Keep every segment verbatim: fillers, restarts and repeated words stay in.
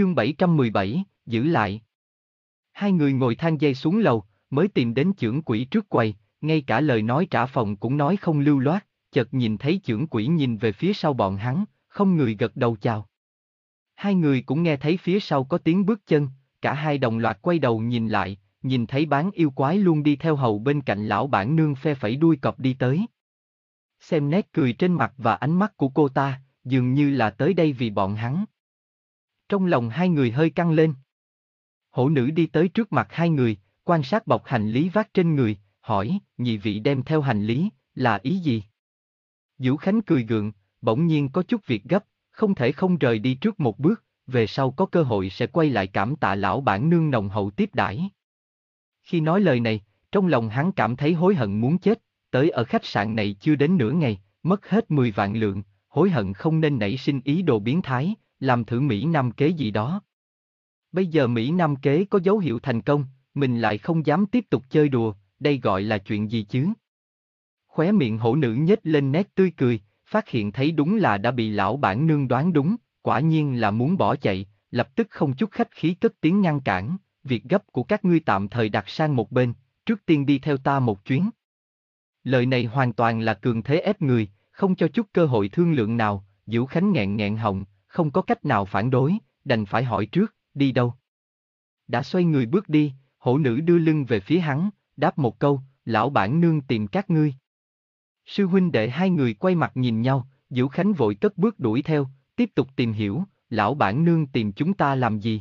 Chương bảy trăm mười bảy, giữ lại. Hai người ngồi thang dây xuống lầu, mới tìm đến chưởng quỹ trước quầy, ngay cả lời nói trả phòng cũng nói không lưu loát, chợt nhìn thấy chưởng quỹ nhìn về phía sau bọn hắn, không người gật đầu chào. Hai người cũng nghe thấy phía sau có tiếng bước chân, cả hai đồng loạt quay đầu nhìn lại, nhìn thấy bán yêu quái luôn đi theo hầu bên cạnh lão bản nương phe phẩy đuôi cọp đi tới. Xem nét cười trên mặt và ánh mắt của cô ta, dường như là tới đây vì bọn hắn. Trong lòng hai người hơi căng lên. Hổ nữ đi tới trước mặt hai người, quan sát bọc hành lý vác trên người, hỏi, nhị vị đem theo hành lý, là ý gì? Vũ Khánh cười gượng, bỗng nhiên có chút việc gấp, không thể không rời đi trước một bước, về sau có cơ hội sẽ quay lại cảm tạ lão bản nương nồng hậu tiếp đãi. Khi nói lời này, trong lòng hắn cảm thấy hối hận muốn chết, tới ở khách sạn này chưa đến nửa ngày, mất hết mười vạn lượng, hối hận không nên nảy sinh ý đồ biến thái, làm thử Mỹ Nam kế gì đó. Bây giờ Mỹ Nam kế có dấu hiệu thành công, mình lại không dám tiếp tục chơi đùa, đây gọi là chuyện gì chứ? Khóe miệng hổ nữ nhếch lên nét tươi cười, phát hiện thấy đúng là đã bị lão bản nương đoán đúng, quả nhiên là muốn bỏ chạy, lập tức không chút khách khí cất tiếng ngăn cản, việc gấp của các ngươi tạm thời đặt sang một bên, trước tiên đi theo ta một chuyến. Lời này hoàn toàn là cường thế ép người, không cho chút cơ hội thương lượng nào, Vũ Khánh nghẹn nghẹn họng, không có cách nào phản đối, đành phải hỏi trước, đi đâu? Đã xoay người bước đi, hổ nữ đưa lưng về phía hắn, đáp một câu, lão bản nương tìm các ngươi. Sư huynh đệ hai người quay mặt nhìn nhau, Vũ Khánh vội cất bước đuổi theo, tiếp tục tìm hiểu, lão bản nương tìm chúng ta làm gì?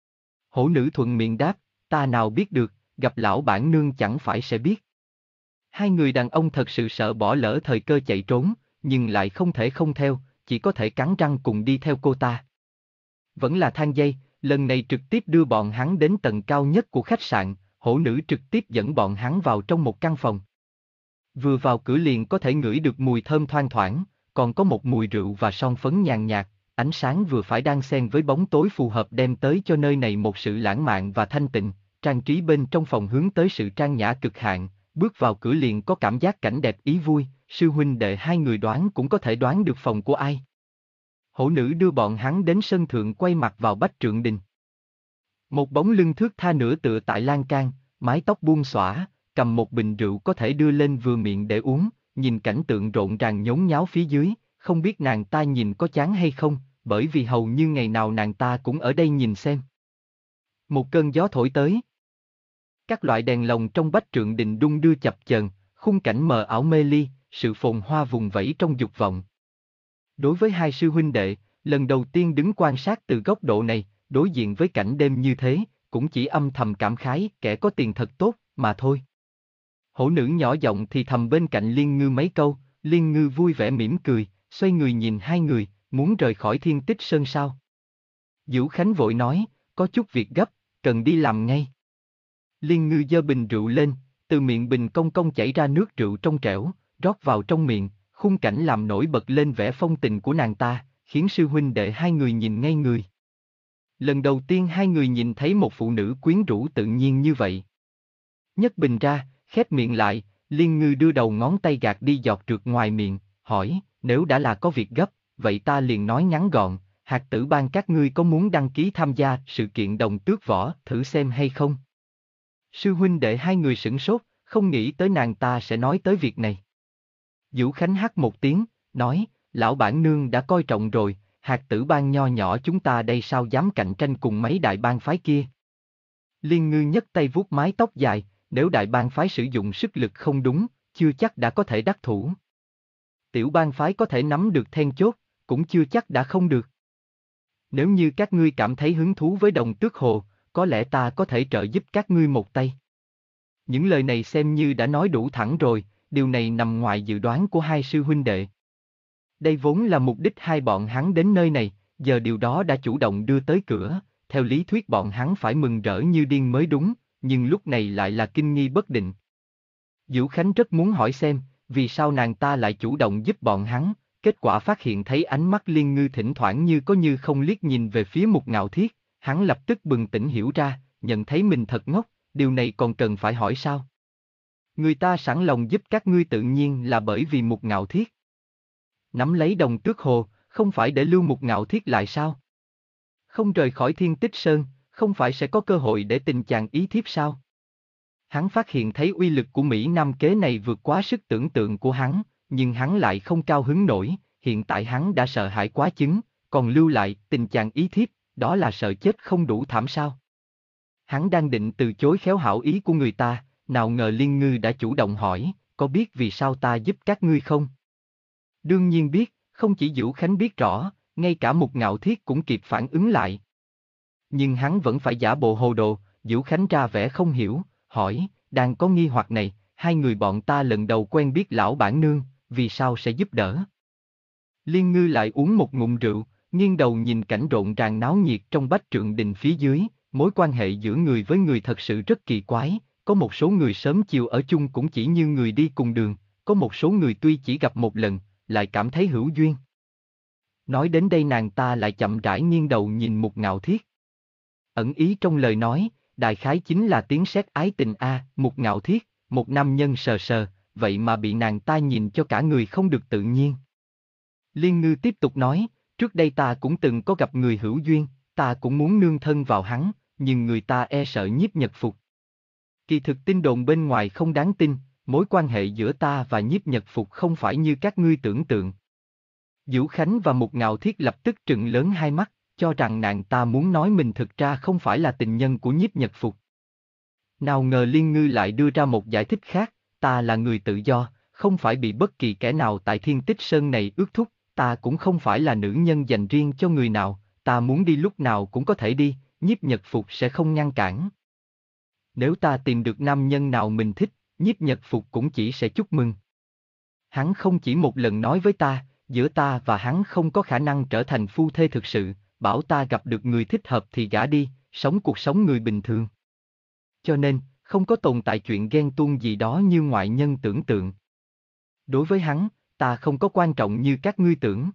Hổ nữ thuận miệng đáp, ta nào biết được, gặp lão bản nương chẳng phải sẽ biết. Hai người đàn ông thật sự sợ bỏ lỡ thời cơ chạy trốn, nhưng lại không thể không theo, chỉ có thể cắn răng cùng đi theo cô ta. Vẫn là thang dây, lần này trực tiếp đưa bọn hắn đến tầng cao nhất của khách sạn, hổ nữ trực tiếp dẫn bọn hắn vào trong một căn phòng. Vừa vào cửa liền có thể ngửi được mùi thơm thoang thoảng, còn có một mùi rượu và son phấn nhàn nhạt, ánh sáng vừa phải đan xen với bóng tối phù hợp đem tới cho nơi này một sự lãng mạn và thanh tịnh, trang trí bên trong phòng hướng tới sự trang nhã cực hạn, bước vào cửa liền có cảm giác cảnh đẹp ý vui, sư huynh đệ hai người đoán cũng có thể đoán được phòng của ai. Hổ nữ đưa bọn hắn đến sân thượng quay mặt vào Bách Trượng Đình. Một bóng lưng thướt tha nửa tựa tại lan can, mái tóc buông xõa, cầm một bình rượu có thể đưa lên vừa miệng để uống, nhìn cảnh tượng rộn ràng nhốn nháo phía dưới, không biết nàng ta nhìn có chán hay không, bởi vì hầu như ngày nào nàng ta cũng ở đây nhìn xem. Một cơn gió thổi tới. Các loại đèn lồng trong Bách Trượng Đình đung đưa chập chờn, khung cảnh mờ ảo mê ly, sự phồn hoa vùng vẫy trong dục vọng. Đối với hai sư huynh đệ, lần đầu tiên đứng quan sát từ góc độ này, đối diện với cảnh đêm như thế, cũng chỉ âm thầm cảm khái kẻ có tiền thật tốt, mà thôi. Hổ nữ nhỏ giọng thì thầm bên cạnh Liên Ngư mấy câu, Liên Ngư vui vẻ mỉm cười, xoay người nhìn hai người, muốn rời khỏi Thiên Tích Sơn sao. Vũ Khánh vội nói, có chút việc gấp, cần đi làm ngay. Liên Ngư giơ bình rượu lên, từ miệng bình cong cong chảy ra nước rượu trong trẻo, rót vào trong miệng, khung cảnh làm nổi bật lên vẻ phong tình của nàng ta, khiến sư huynh đệ hai người nhìn ngây người. Lần đầu tiên hai người nhìn thấy một phụ nữ quyến rũ tự nhiên như vậy. Nhấc bình ra, khép miệng lại, Liên Ngư đưa đầu ngón tay gạt đi giọt trượt ngoài miệng, hỏi, nếu đã là có việc gấp, vậy ta liền nói ngắn gọn, hạt tử bang các ngươi có muốn đăng ký tham gia sự kiện đồng tước võ thử xem hay không? Sư huynh đệ hai người sửng sốt, không nghĩ tới nàng ta sẽ nói tới việc này. Vũ Khánh hắt một tiếng, nói, lão bản nương đã coi trọng rồi, hạt tử bang nho nhỏ chúng ta đây sao dám cạnh tranh cùng mấy đại bang phái kia. Liên Ngư nhấc tay vuốt mái tóc dài, nếu đại bang phái sử dụng sức lực không đúng, chưa chắc đã có thể đắc thủ. Tiểu bang phái có thể nắm được then chốt, cũng chưa chắc đã không được. Nếu như các ngươi cảm thấy hứng thú với đồng tước hồ, có lẽ ta có thể trợ giúp các ngươi một tay. Những lời này xem như đã nói đủ thẳng rồi, điều này nằm ngoài dự đoán của hai sư huynh đệ. Đây vốn là mục đích hai bọn hắn đến nơi này, giờ điều đó đã chủ động đưa tới cửa, theo lý thuyết bọn hắn phải mừng rỡ như điên mới đúng, nhưng lúc này lại là kinh nghi bất định. Vũ Khánh rất muốn hỏi xem, vì sao nàng ta lại chủ động giúp bọn hắn, kết quả phát hiện thấy ánh mắt Liên Ngư thỉnh thoảng như có như không liếc nhìn về phía Mục Ngạo Thiết, hắn lập tức bừng tỉnh hiểu ra, nhận thấy mình thật ngốc, điều này còn cần phải hỏi sao? Người ta sẵn lòng giúp các ngươi tự nhiên là bởi vì Mục Ngạo Thiết. Nắm lấy đồng tước hồ, không phải để lưu Mục Ngạo Thiết lại sao? Không rời khỏi Thiên Tích Sơn, không phải sẽ có cơ hội để tình chàng ý thiếp sao? Hắn phát hiện thấy uy lực của Mỹ Nam kế này vượt quá sức tưởng tượng của hắn, nhưng hắn lại không cao hứng nổi, hiện tại hắn đã sợ hãi quá chứng, còn lưu lại tình chàng ý thiếp, đó là sợ chết không đủ thảm sao? Hắn đang định từ chối khéo hảo ý của người ta, nào ngờ Liên Ngư đã chủ động hỏi, có biết vì sao ta giúp các ngươi không? Đương nhiên biết, không chỉ Vũ Khánh biết rõ, ngay cả Mục Ngạo Thiết cũng kịp phản ứng lại. Nhưng hắn vẫn phải giả bộ hồ đồ, Vũ Khánh ra vẻ không hiểu, hỏi, đang có nghi hoặc này, hai người bọn ta lần đầu quen biết lão bản nương, vì sao sẽ giúp đỡ? Liên Ngư lại uống một ngụm rượu, nghiêng đầu nhìn cảnh rộn ràng náo nhiệt trong Bách Trượng Đình phía dưới, mối quan hệ giữa người với người thật sự rất kỳ quái, có một số người sớm chiều ở chung cũng chỉ như người đi cùng đường, có một số người tuy chỉ gặp một lần, lại cảm thấy hữu duyên. Nói đến đây nàng ta lại chậm rãi nghiêng đầu nhìn Mục Ngạo Thiết. Ẩn ý trong lời nói, đại khái chính là tiếng sét ái tình a, Mục Ngạo Thiết, một nam nhân sờ sờ, vậy mà bị nàng ta nhìn cho cả người không được tự nhiên. Liên Ngư tiếp tục nói, trước đây ta cũng từng có gặp người hữu duyên, ta cũng muốn nương thân vào hắn, nhưng người ta e sợ Nhiếp Nhật Phục. Kỳ thực tin đồn bên ngoài không đáng tin, mối quan hệ giữa ta và Nhiếp Nhật Phục không phải như các ngươi tưởng tượng. Vũ Khánh và Mục Ngạo Thiết lập tức trừng lớn hai mắt, cho rằng nàng ta muốn nói mình thực ra không phải là tình nhân của Nhiếp Nhật Phục. Nào ngờ Liên Ngư lại đưa ra một giải thích khác, ta là người tự do, không phải bị bất kỳ kẻ nào tại Thiên Tích Sơn này ước thúc, ta cũng không phải là nữ nhân dành riêng cho người nào, ta muốn đi lúc nào cũng có thể đi, Nhiếp Nhật Phục sẽ không ngăn cản. Nếu ta tìm được nam nhân nào mình thích, Nhiếp Nhật Phục cũng chỉ sẽ chúc mừng. Hắn không chỉ một lần nói với ta, giữa ta và hắn không có khả năng trở thành phu thê thực sự, bảo ta gặp được người thích hợp thì gả đi, sống cuộc sống người bình thường. Cho nên, không có tồn tại chuyện ghen tuông gì đó như ngoại nhân tưởng tượng. Đối với hắn, ta không có quan trọng như các ngươi tưởng.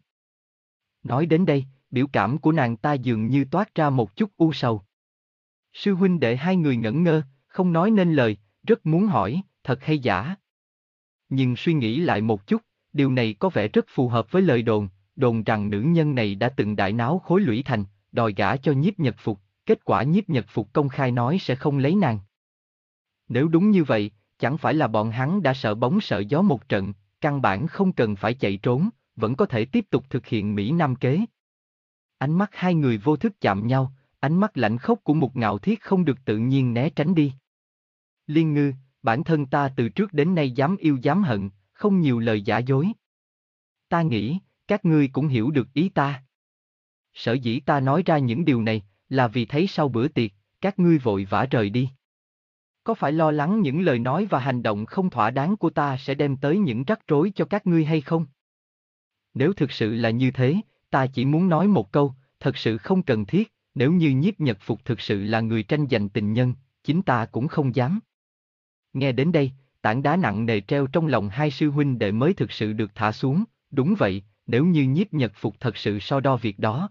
Nói đến đây, biểu cảm của nàng ta dường như toát ra một chút u sầu. Sư huynh đệ hai người ngẩn ngơ, không nói nên lời, rất muốn hỏi, thật hay giả. Nhưng suy nghĩ lại một chút, điều này có vẻ rất phù hợp với lời đồn, đồn rằng nữ nhân này đã từng đại náo Khối Lũy Thành, đòi gả cho Nhiếp Nhật Phục, kết quả Nhiếp Nhật Phục công khai nói sẽ không lấy nàng. Nếu đúng như vậy, chẳng phải là bọn hắn đã sợ bóng sợ gió một trận, căn bản không cần phải chạy trốn, vẫn có thể tiếp tục thực hiện Mỹ Nam kế. Ánh mắt hai người vô thức chạm nhau, ánh mắt lạnh khốc của Mục Ngạo Thiết không được tự nhiên né tránh đi. Liên Ngư, bản thân ta từ trước đến nay dám yêu dám hận, không nhiều lời giả dối. Ta nghĩ, các ngươi cũng hiểu được ý ta. Sở dĩ ta nói ra những điều này, là vì thấy sau bữa tiệc, các ngươi vội vã rời đi. Có phải lo lắng những lời nói và hành động không thỏa đáng của ta sẽ đem tới những rắc rối cho các ngươi hay không? Nếu thực sự là như thế, ta chỉ muốn nói một câu, thật sự không cần thiết, nếu như Nhiếp Nhật Phục thực sự là người tranh giành tình nhân, chính ta cũng không dám. Nghe đến đây, tảng đá nặng nề treo trong lòng hai sư huynh đệ mới thực sự được thả xuống, đúng vậy, nếu như Nhiếp Nhật Phục thật sự so đo việc đó.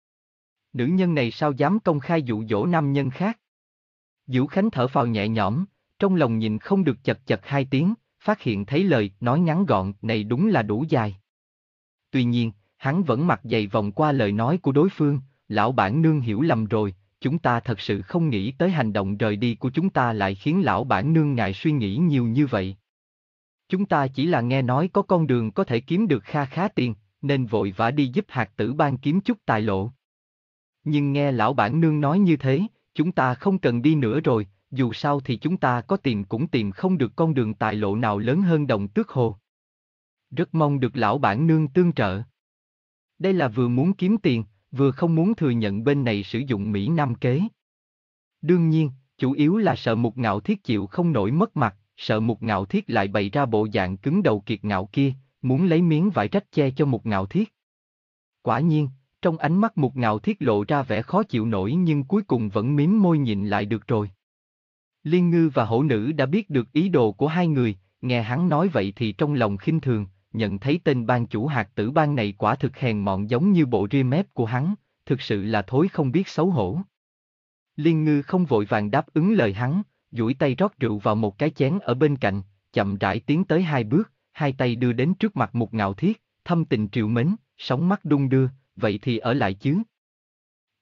Nữ nhân này sao dám công khai dụ dỗ nam nhân khác? Vũ Khánh thở phào nhẹ nhõm, trong lòng nhìn không được chật chật hai tiếng, phát hiện thấy lời nói ngắn gọn này đúng là đủ dài. Tuy nhiên, hắn vẫn mặt dày vòng qua lời nói của đối phương, lão bản nương hiểu lầm rồi, chúng ta thật sự không nghĩ tới hành động rời đi của chúng ta lại khiến lão bản nương ngại suy nghĩ nhiều như vậy. Chúng ta chỉ là nghe nói có con đường có thể kiếm được kha khá tiền, nên vội vã đi giúp hạt tử ban kiếm chút tài lộ. Nhưng nghe lão bản nương nói như thế, chúng ta không cần đi nữa rồi, dù sao thì chúng ta có tìm cũng tìm không được con đường tài lộ nào lớn hơn Đồng Tước Hồ. Rất mong được lão bản nương tương trợ. Đây là vừa muốn kiếm tiền, vừa không muốn thừa nhận bên này sử dụng Mỹ Nam kế. Đương nhiên, chủ yếu là sợ Mục Ngạo Thiết chịu không nổi mất mặt, sợ Mục Ngạo Thiết lại bày ra bộ dạng cứng đầu kiệt ngạo kia, muốn lấy miếng vải rách che cho Mục Ngạo Thiết. Quả nhiên, trong ánh mắt Mục Ngạo Thiết lộ ra vẻ khó chịu nổi nhưng cuối cùng vẫn mím môi nhịn lại được rồi. Liên Ngư và hổ nữ đã biết được ý đồ của hai người, nghe hắn nói vậy thì trong lòng khinh thường, nhận thấy tên ban chủ hạt tử ban này quả thực hèn mọn giống như bộ ria mép của hắn, thực sự là thối không biết xấu hổ. Liên Ngư không vội vàng đáp ứng lời hắn, duỗi tay rót rượu vào một cái chén ở bên cạnh, chậm rãi tiến tới hai bước, hai tay đưa đến trước mặt Mục Ngạo Thiết, thâm tình trìu mến, sóng mắt đung đưa, vậy thì ở lại chứ.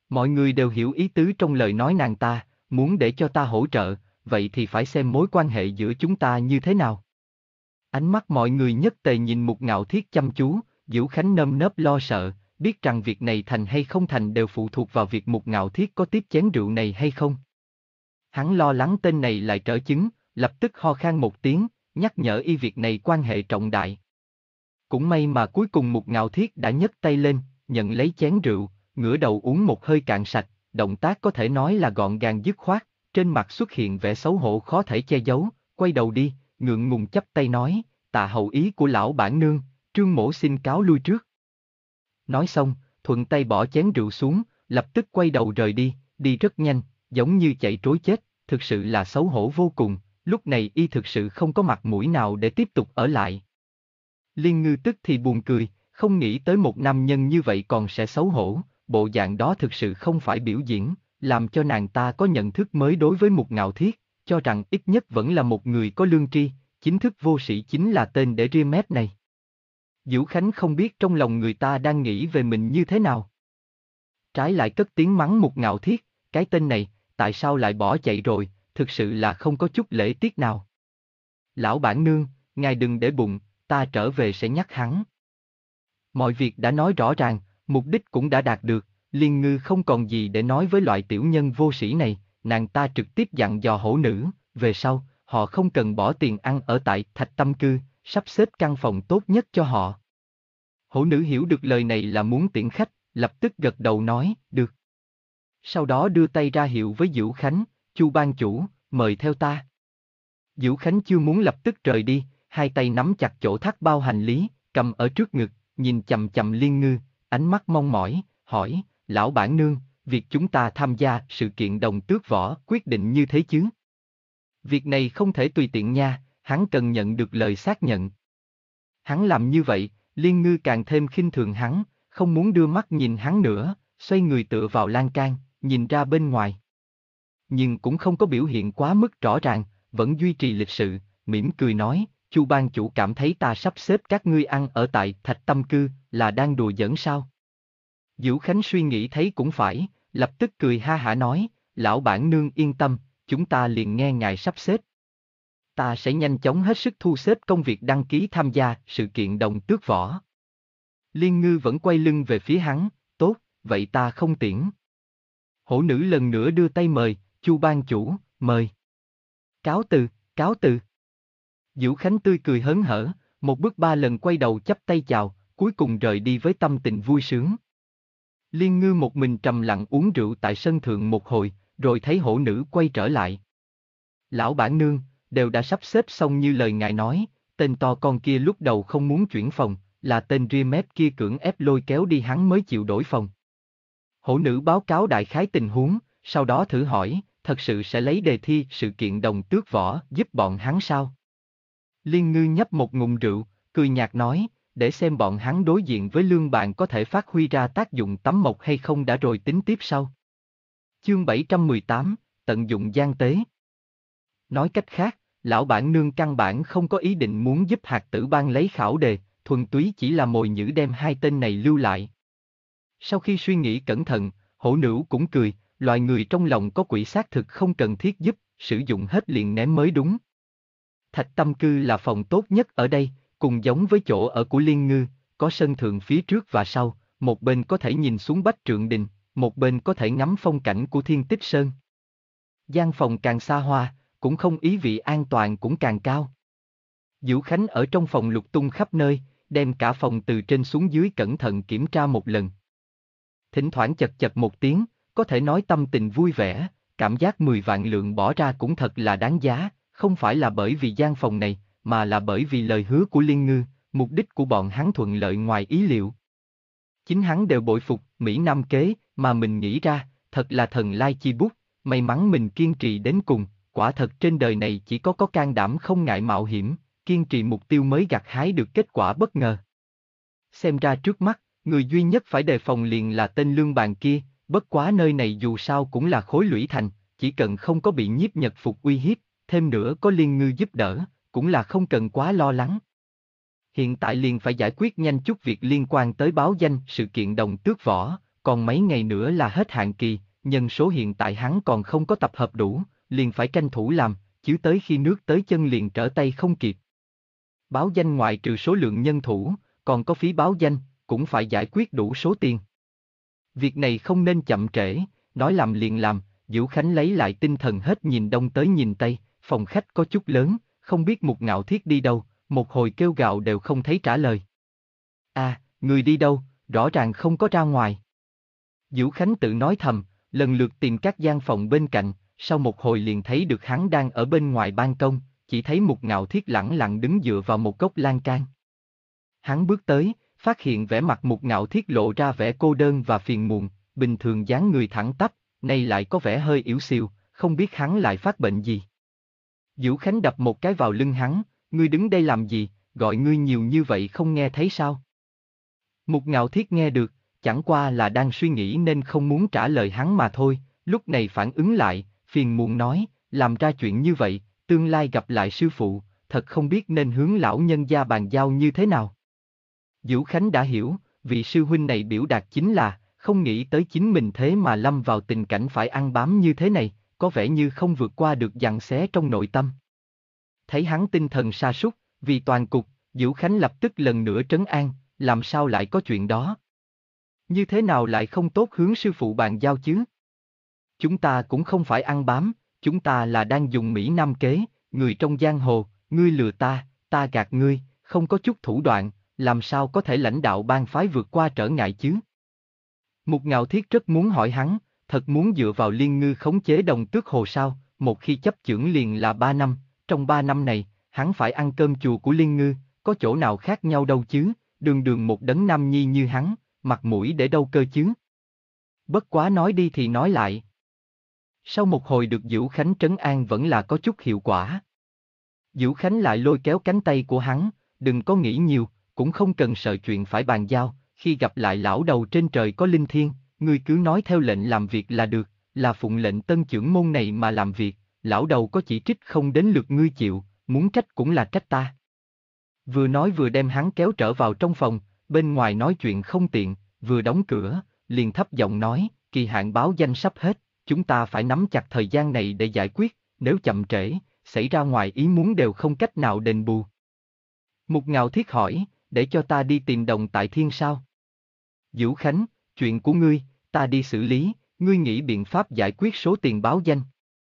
Mọi người đều hiểu ý tứ trong lời nói nàng ta, muốn để cho ta hỗ trợ, vậy thì phải xem mối quan hệ giữa chúng ta như thế nào. Ánh mắt mọi người nhất tề nhìn Mục Ngạo Thiết chăm chú, Diễu Khánh nơm nớp lo sợ, biết rằng việc này thành hay không thành đều phụ thuộc vào việc Mục Ngạo Thiết có tiếp chén rượu này hay không. Hắn lo lắng tên này lại trở chứng, lập tức ho khan một tiếng, nhắc nhở y việc này quan hệ trọng đại. Cũng may mà cuối cùng Mục Ngạo Thiết đã nhấc tay lên, nhận lấy chén rượu, ngửa đầu uống một hơi cạn sạch, động tác có thể nói là gọn gàng dứt khoát, trên mặt xuất hiện vẻ xấu hổ khó thể che giấu, quay đầu đi, ngượng ngùng chắp tay nói, tạ hậu ý của lão bản nương, Trương mỗ xin cáo lui trước. Nói xong, thuận tay bỏ chén rượu xuống, lập tức quay đầu rời đi, đi rất nhanh, giống như chạy trối chết, thực sự là xấu hổ vô cùng, lúc này y thực sự không có mặt mũi nào để tiếp tục ở lại. Liên Ngư tức thì buồn cười, không nghĩ tới một nam nhân như vậy còn sẽ xấu hổ, bộ dạng đó thực sự không phải biểu diễn, làm cho nàng ta có nhận thức mới đối với Mục Ngạo Thiết, cho rằng ít nhất vẫn là một người có lương tri, chính thức vô sĩ chính là tên để ria mép này. Diễu Khánh không biết trong lòng người ta đang nghĩ về mình như thế nào. Trái lại cất tiếng mắng Mục Ngạo Thiết, cái tên này, tại sao lại bỏ chạy rồi, thực sự là không có chút lễ tiết nào. Lão bản nương, ngài đừng để bụng, ta trở về sẽ nhắc hắn. Mọi việc đã nói rõ ràng, mục đích cũng đã đạt được, Liên Ngư không còn gì để nói với loại tiểu nhân vô sĩ này, nàng ta trực tiếp dặn dò hổ nữ, về sau, họ không cần bỏ tiền ăn ở tại Thạch Tâm Cư, sắp xếp căn phòng tốt nhất cho họ. Hổ nữ hiểu được lời này là muốn tiễn khách, lập tức gật đầu nói, được. Sau đó đưa tay ra hiệu với Diễu Khánh, Chu ban chủ, mời theo ta. Diễu Khánh chưa muốn lập tức rời đi, hai tay nắm chặt chỗ thắt bao hành lý, cầm ở trước ngực, nhìn chầm chầm Liên Ngư, ánh mắt mong mỏi, hỏi, lão bản nương, việc chúng ta tham gia sự kiện đồng tước võ quyết định như thế chứ? Việc này không thể tùy tiện nha, hắn cần nhận được lời xác nhận. Hắn làm như vậy, Liên Ngư càng thêm khinh thường hắn, không muốn đưa mắt nhìn hắn nữa, xoay người tựa vào lan can, nhìn ra bên ngoài. Nhưng cũng không có biểu hiện quá mức rõ ràng, vẫn duy trì lịch sự, mỉm cười nói, Chu ban chủ cảm thấy ta sắp xếp các ngươi ăn ở tại Thạch Tâm Cư, là đang đùa giỡn sao? Diễu Khánh suy nghĩ thấy cũng phải, lập tức cười ha hả nói, lão bản nương yên tâm, chúng ta liền nghe ngài sắp xếp. Ta sẽ nhanh chóng hết sức thu xếp công việc đăng ký tham gia sự kiện đồng tước võ. Liên Ngư vẫn quay lưng về phía hắn, tốt, vậy ta không tiễn. Hổ nữ lần nữa đưa tay mời, Chu ban chủ, mời. Cáo từ, cáo từ. Diễu Khánh tươi cười hớn hở, một bước ba lần quay đầu chắp tay chào, cuối cùng rời đi với tâm tình vui sướng. Liên Ngư một mình trầm lặng uống rượu tại sân thượng một hồi, rồi thấy hổ nữ quay trở lại. Lão bản nương, đều đã sắp xếp xong như lời ngài nói, tên to con kia lúc đầu không muốn chuyển phòng, là tên ria mép kia cưỡng ép lôi kéo đi hắn mới chịu đổi phòng. Hổ nữ báo cáo đại khái tình huống, sau đó thử hỏi, thật sự sẽ lấy đề thi sự kiện đồng tước võ giúp bọn hắn sao? Liên Ngư nhấp một ngụm rượu, cười nhạt nói, để xem bọn hắn đối diện với lương bạn có thể phát huy ra tác dụng tắm mộc hay không đã rồi tính tiếp sau. Chương bảy trăm mười tám, tận dụng gian tế. Nói cách khác, lão bản nương căn bản không có ý định muốn giúp hạt tử ban lấy khảo đề, thuần túy chỉ là mồi nhử đem hai tên này lưu lại. Sau khi suy nghĩ cẩn thận, hổ nữ cũng cười, loài người trong lòng có quỷ xác thực không cần thiết giúp, sử dụng hết liền ném mới đúng. Thạch Tâm Cư là phòng tốt nhất ở đây, cùng giống với chỗ ở của Liên Ngư, có sân thượng phía trước và sau, một bên có thể nhìn xuống Bách Trượng Đình, một bên có thể ngắm phong cảnh của Thiên Tích Sơn. Gian phòng càng xa hoa, cũng không ý vị an toàn cũng càng cao. Diễu Khánh ở trong phòng lục tung khắp nơi, đem cả phòng từ trên xuống dưới cẩn thận kiểm tra một lần. Thỉnh thoảng chật chật một tiếng, có thể nói tâm tình vui vẻ, cảm giác mười vạn lượng bỏ ra cũng thật là đáng giá, không phải là bởi vì gian phòng này, mà là bởi vì lời hứa của Liên Ngư, mục đích của bọn hắn thuận lợi ngoài ý liệu. Chính hắn đều bội phục Mỹ Nam kế mà mình nghĩ ra, thật là thần lai chi bút, may mắn mình kiên trì đến cùng, quả thật trên đời này chỉ có có can đảm không ngại mạo hiểm, kiên trì mục tiêu mới gặt hái được kết quả bất ngờ. Xem ra trước mắt, người duy nhất phải đề phòng liền là tên lương bàn kia, bất quá nơi này dù sao cũng là khối lũy thành, chỉ cần không có bị nhiếp nhật phục uy hiếp, thêm nữa có Liên Ngư giúp đỡ, cũng là không cần quá lo lắng. Hiện tại liền phải giải quyết nhanh chút việc liên quan tới báo danh sự kiện đồng tước võ, còn mấy ngày nữa là hết hạn kỳ, nhân số hiện tại hắn còn không có tập hợp đủ, liền phải tranh thủ làm, chứ tới khi nước tới chân liền trở tay không kịp. Báo danh ngoại trừ số lượng nhân thủ, còn có phí báo danh, cũng phải giải quyết đủ số tiền. Việc này không nên chậm trễ, nói làm liền làm, Diễu Khánh lấy lại tinh thần hết nhìn đông tới nhìn tây, phòng khách có chút lớn, không biết Mục Ngạo Thiết đi đâu, một hồi kêu gào đều không thấy trả lời. À, người đi đâu, rõ ràng không có ra ngoài. Diễu Khánh tự nói thầm, lần lượt tìm các gian phòng bên cạnh, sau một hồi liền thấy được hắn đang ở bên ngoài ban công, chỉ thấy Mục Ngạo Thiết lẳng lặng đứng dựa vào một gốc lan can. Hắn bước tới, phát hiện vẻ mặt Mục Ngạo Thiết lộ ra vẻ cô đơn và phiền muộn, bình thường dáng người thẳng tắp, nay lại có vẻ hơi yếu xìu, không biết hắn lại phát bệnh gì. Diễu Khánh đập một cái vào lưng hắn, ngươi đứng đây làm gì, gọi ngươi nhiều như vậy không nghe thấy sao? Mục Ngạo Thiết nghe được, chẳng qua là đang suy nghĩ nên không muốn trả lời hắn mà thôi, lúc này phản ứng lại, phiền muộn nói, làm ra chuyện như vậy, tương lai gặp lại sư phụ, thật không biết nên hướng lão nhân gia bàn giao như thế nào. Diễu Khánh đã hiểu, vị sư huynh này biểu đạt chính là, không nghĩ tới chính mình thế mà lâm vào tình cảnh phải ăn bám như thế này, có vẻ như không vượt qua được giằng xé trong nội tâm. Thấy hắn tinh thần sa sút, vì toàn cục, Diễu Khánh lập tức lần nữa trấn an, làm sao lại có chuyện đó? Như thế nào lại không tốt hướng sư phụ bàn giao chứ? Chúng ta cũng không phải ăn bám, chúng ta là đang dùng Mỹ Nam kế, người trong giang hồ, ngươi lừa ta, ta gạt ngươi, không có chút thủ đoạn, làm sao có thể lãnh đạo bang phái vượt qua trở ngại chứ? Mục Ngạo Thiết rất muốn hỏi hắn, thật muốn dựa vào Liên Ngư khống chế Đồng Tước Hồ sao, một khi chấp chưởng liền là ba năm, trong ba năm này, hắn phải ăn cơm chùa của Liên Ngư, có chỗ nào khác nhau đâu chứ, đường đường một đấng nam nhi như hắn, mặt mũi để đâu cơ chứ? Bất quá nói đi thì nói lại. Sau một hồi được Diễu Khánh trấn an vẫn là có chút hiệu quả. Diễu Khánh lại lôi kéo cánh tay của hắn, đừng có nghĩ nhiều, cũng không cần sợ chuyện phải bàn giao, khi gặp lại lão đầu trên trời có linh thiêng, ngươi cứ nói theo lệnh làm việc là được, là phụng lệnh tân chưởng môn này mà làm việc, lão đầu có chỉ trích không đến lượt ngươi chịu, muốn trách cũng là trách ta. Vừa nói vừa đem hắn kéo trở vào trong phòng, bên ngoài nói chuyện không tiện, vừa đóng cửa, liền thấp giọng nói, kỳ hạn báo danh sắp hết, chúng ta phải nắm chặt thời gian này để giải quyết, nếu chậm trễ, xảy ra ngoài ý muốn đều không cách nào đền bù. Mục Ngạo Thiết hỏi, để cho ta đi tìm Đồng Tại Thiên sao? Diễu Khánh, chuyện của ngươi, ta đi xử lý, ngươi nghĩ biện pháp giải quyết số tiền báo danh.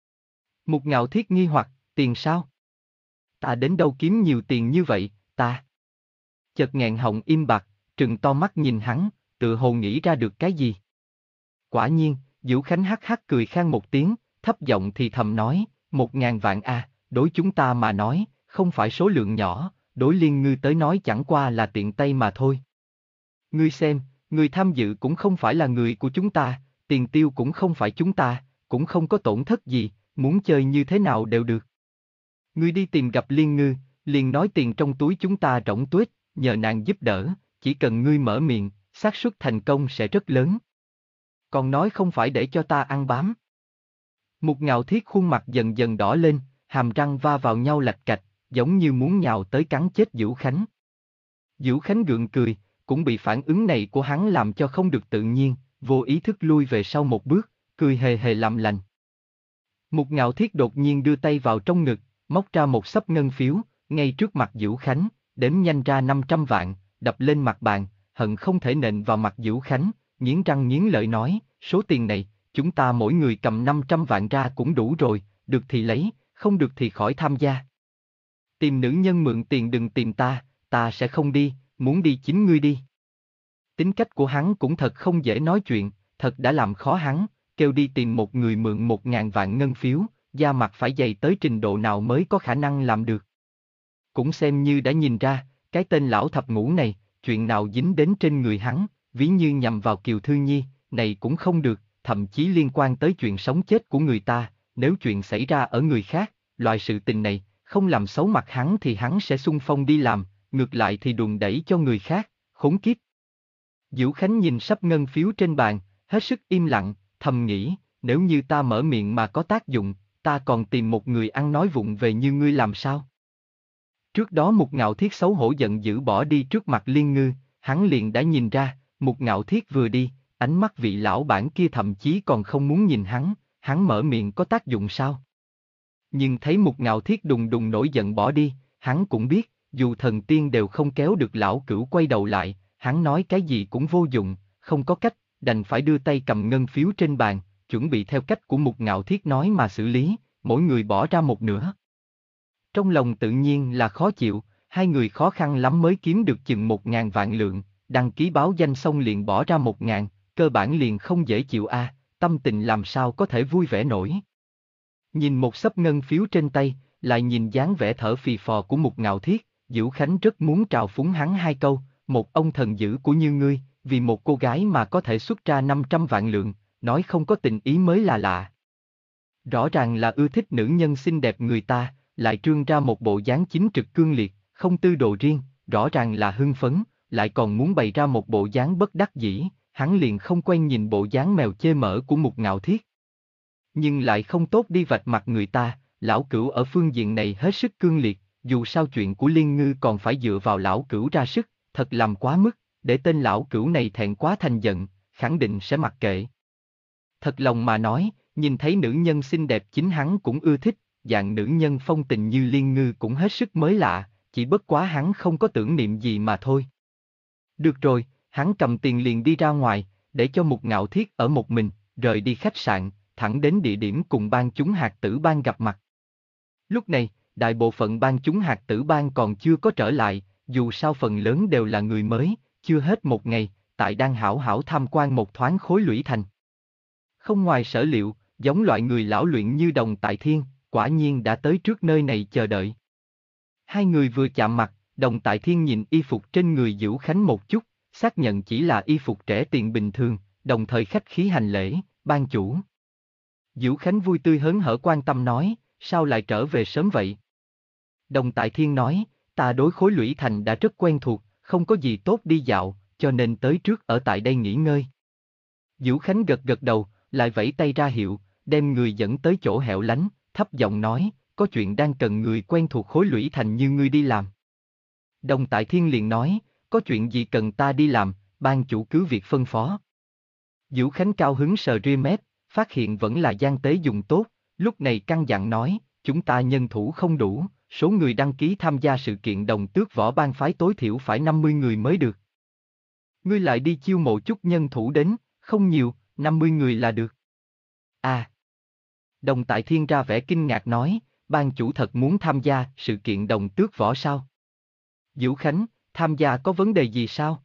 Mục Ngạo Thiết nghi hoặc, tiền sao? Ta đến đâu kiếm nhiều tiền như vậy, ta? Chợt nghẹn họng im bặt, trừng to mắt nhìn hắn, tự hồ nghĩ ra được cái gì. Quả nhiên, Diễu Khánh hắc hắc cười khan một tiếng, thấp giọng thì thầm nói, một ngàn vạn a, đối chúng ta mà nói, không phải số lượng nhỏ, đối Liên Ngư tới nói chẳng qua là tiện tay mà thôi. Ngươi xem, người tham dự cũng không phải là người của chúng ta, tiền tiêu cũng không phải chúng ta, cũng không có tổn thất gì, muốn chơi như thế nào đều được. Ngươi đi tìm gặp Liên Ngư, liền nói tiền trong túi chúng ta rỗng tuếch, nhờ nàng giúp đỡ, chỉ cần ngươi mở miệng, xác suất thành công sẽ rất lớn. Còn nói không phải để cho ta ăn bám. Mục Ngạo Thiết khuôn mặt dần dần đỏ lên, hàm răng va vào nhau lạch cạch, giống như muốn nhào tới cắn chết Diễu Khánh. Diễu Khánh gượng cười, cũng bị phản ứng này của hắn làm cho không được tự nhiên, vô ý thức lui về sau một bước, cười hề hề làm lành. Mục Ngạo Thiết đột nhiên đưa tay vào trong ngực, móc ra một xấp ngân phiếu, ngay trước mặt Diễu Khánh, đếm nhanh ra năm trăm vạn, đập lên mặt bàn, hận không thể nện vào mặt Diễu Khánh, nghiến răng nghiến lợi nói, số tiền này, chúng ta mỗi người cầm năm trăm vạn ra cũng đủ rồi, được thì lấy, không được thì khỏi tham gia. Tìm nữ nhân mượn tiền đừng tìm ta, ta sẽ không đi, muốn đi chính ngươi đi. Tính cách của hắn cũng thật không dễ nói chuyện, thật đã làm khó hắn, kêu đi tìm một người mượn một ngàn vạn ngân phiếu, da mặt phải dày tới trình độ nào mới có khả năng làm được. Cũng xem như đã nhìn ra, cái tên lão thập ngũ này, chuyện nào dính đến trên người hắn, ví như nhằm vào Kiều Thư Nhi, này cũng không được, thậm chí liên quan tới chuyện sống chết của người ta, nếu chuyện xảy ra ở người khác, loại sự tình này, không làm xấu mặt hắn thì hắn sẽ xung phong đi làm, ngược lại thì đùn đẩy cho người khác, khốn kiếp. Diễu Khánh nhìn sắp ngân phiếu trên bàn, hết sức im lặng, thầm nghĩ, nếu như ta mở miệng mà có tác dụng, ta còn tìm một người ăn nói vụng về như ngươi làm sao? Trước đó Mục Ngạo Thiết xấu hổ giận dữ bỏ đi trước mặt Liên Ngư, hắn liền đã nhìn ra, Mục Ngạo Thiết vừa đi, Ánh mắt vị lão bản kia thậm chí còn không muốn nhìn hắn, hắn mở miệng có tác dụng sao? Nhưng thấy Mục Ngạo Thiết đùng đùng nổi giận bỏ đi, hắn cũng biết, dù thần tiên đều không kéo được lão cửu quay đầu lại, hắn nói cái gì cũng vô dụng, không có cách, đành phải đưa tay cầm ngân phiếu trên bàn, chuẩn bị theo cách của Mục Ngạo Thiết nói mà xử lý, mỗi người bỏ ra một nửa. Trong lòng tự nhiên là khó chịu, hai người khó khăn lắm mới kiếm được chừng một ngàn vạn lượng, đăng ký báo danh xong liền bỏ ra một ngàn, cơ bản liền không dễ chịu a, tâm tình làm sao có thể vui vẻ nổi. Nhìn một xấp ngân phiếu trên tay, lại nhìn dáng vẻ thở phì phò của Mục Ngạo Thiết, Dữu Khánh rất muốn trào phúng hắn hai câu, một ông thần dữ của như ngươi, vì một cô gái mà có thể xuất ra năm trăm vạn lượng, nói không có tình ý mới là lạ. Rõ ràng là ưa thích nữ nhân xinh đẹp người ta, lại trương ra một bộ dáng chính trực cương liệt, không tư đồ riêng, rõ ràng là hưng phấn, lại còn muốn bày ra một bộ dáng bất đắc dĩ, hắn liền không quen nhìn bộ dáng mèo chê mỡ của Mục Ngạo Thiết. Nhưng lại không tốt đi vạch mặt người ta, lão cửu ở phương diện này hết sức cương liệt, dù sao chuyện của Liên Ngư còn phải dựa vào lão cửu ra sức, thật làm quá mức, để tên lão cửu này thẹn quá thành giận, khẳng định sẽ mặc kệ. Thật lòng mà nói, nhìn thấy nữ nhân xinh đẹp chính hắn cũng ưa thích, dạng nữ nhân phong tình như Liên Ngư cũng hết sức mới lạ, chỉ bất quá hắn không có tưởng niệm gì mà thôi. Được rồi, hắn cầm tiền liền đi ra ngoài, để cho Mục Ngạo Thiết ở một mình, rời đi khách sạn, thẳng đến địa điểm cùng ban chúng hạt tử ban gặp mặt. Lúc này, đại bộ phận ban chúng hạt tử ban còn chưa có trở lại, dù sao phần lớn đều là người mới, chưa hết một ngày, tại đang hảo hảo tham quan một thoáng Khối Lũy Thành. Không ngoài sở liệu, giống loại người lão luyện như Đồng Tại Thiên, quả nhiên đã tới trước nơi này chờ đợi. Hai người vừa chạm mặt, Đồng Tại Thiên nhìn y phục trên người Dữu Khánh một chút, xác nhận chỉ là y phục trẻ tiền bình thường, đồng thời khách khí hành lễ, ban chủ. Dữu Khánh vui tươi hớn hở quan tâm nói, sao lại trở về sớm vậy? Đồng Tại Thiên nói, ta đối Khối Lũy Thành đã rất quen thuộc, không có gì tốt đi dạo, cho nên tới trước ở tại đây nghỉ ngơi. Dữu Khánh gật gật đầu, lại vẫy tay ra hiệu, đem người dẫn tới chỗ hẻo lánh, thấp giọng nói, có chuyện đang cần người quen thuộc Khối Lũy Thành như ngươi đi làm. Đồng Tại Thiên liền nói, có chuyện gì cần ta đi làm, ban chủ cứ việc phân phó. Dữu Khánh cao hứng sờ ria mép, phát hiện vẫn là gian tế dùng tốt, lúc này căn dặn nói, chúng ta nhân thủ không đủ, số người đăng ký tham gia sự kiện đồng tước võ ban phái tối thiểu phải năm mươi người mới được. Ngươi lại đi chiêu mộ chút nhân thủ đến, không nhiều, năm mươi người là được. À! Đồng Tại Thiên ra vẻ kinh ngạc nói, ban chủ thật muốn tham gia sự kiện đồng tước võ sao? Dữu Khánh, tham gia có vấn đề gì sao?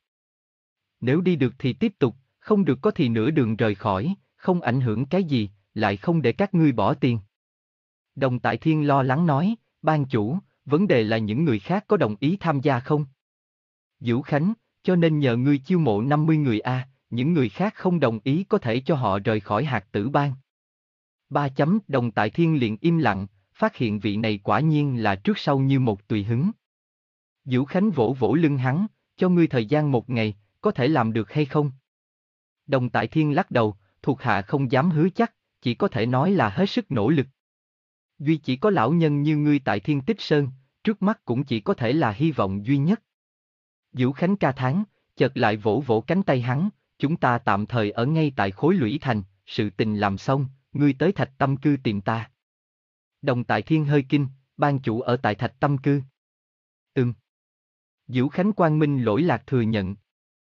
Nếu đi được thì tiếp tục, không được có thì nửa đường rời khỏi, không ảnh hưởng cái gì, lại không để các ngươi bỏ tiền. Đồng Tại Thiên lo lắng nói, ban chủ, vấn đề là những người khác có đồng ý tham gia không? Dữu Khánh, cho nên nhờ ngươi chiêu mộ năm mươi người a, những người khác không đồng ý có thể cho họ rời khỏi hạt tử ban. Ba chấm, Đồng Tại Thiên liền im lặng, phát hiện vị này quả nhiên là trước sau như một tùy hứng. Dữu Khánh vỗ vỗ lưng hắn, cho ngươi thời gian một ngày, có thể làm được hay không? Đồng Tại Thiên lắc đầu, thuộc hạ không dám hứa chắc, chỉ có thể nói là hết sức nỗ lực. Duy chỉ có lão nhân như ngươi tại Thiên Tích Sơn, trước mắt cũng chỉ có thể là hy vọng duy nhất. Dữu Khánh ca thán, chợt lại vỗ vỗ cánh tay hắn, chúng ta tạm thời ở ngay tại Khối Lũy Thành, sự tình làm xong, ngươi tới Thạch Tâm Cư tìm ta. Đồng Tại Thiên hơi kinh, ban chủ ở tại Thạch Tâm Cư. Ừm. Dữu Khánh quang minh lỗi lạc thừa nhận.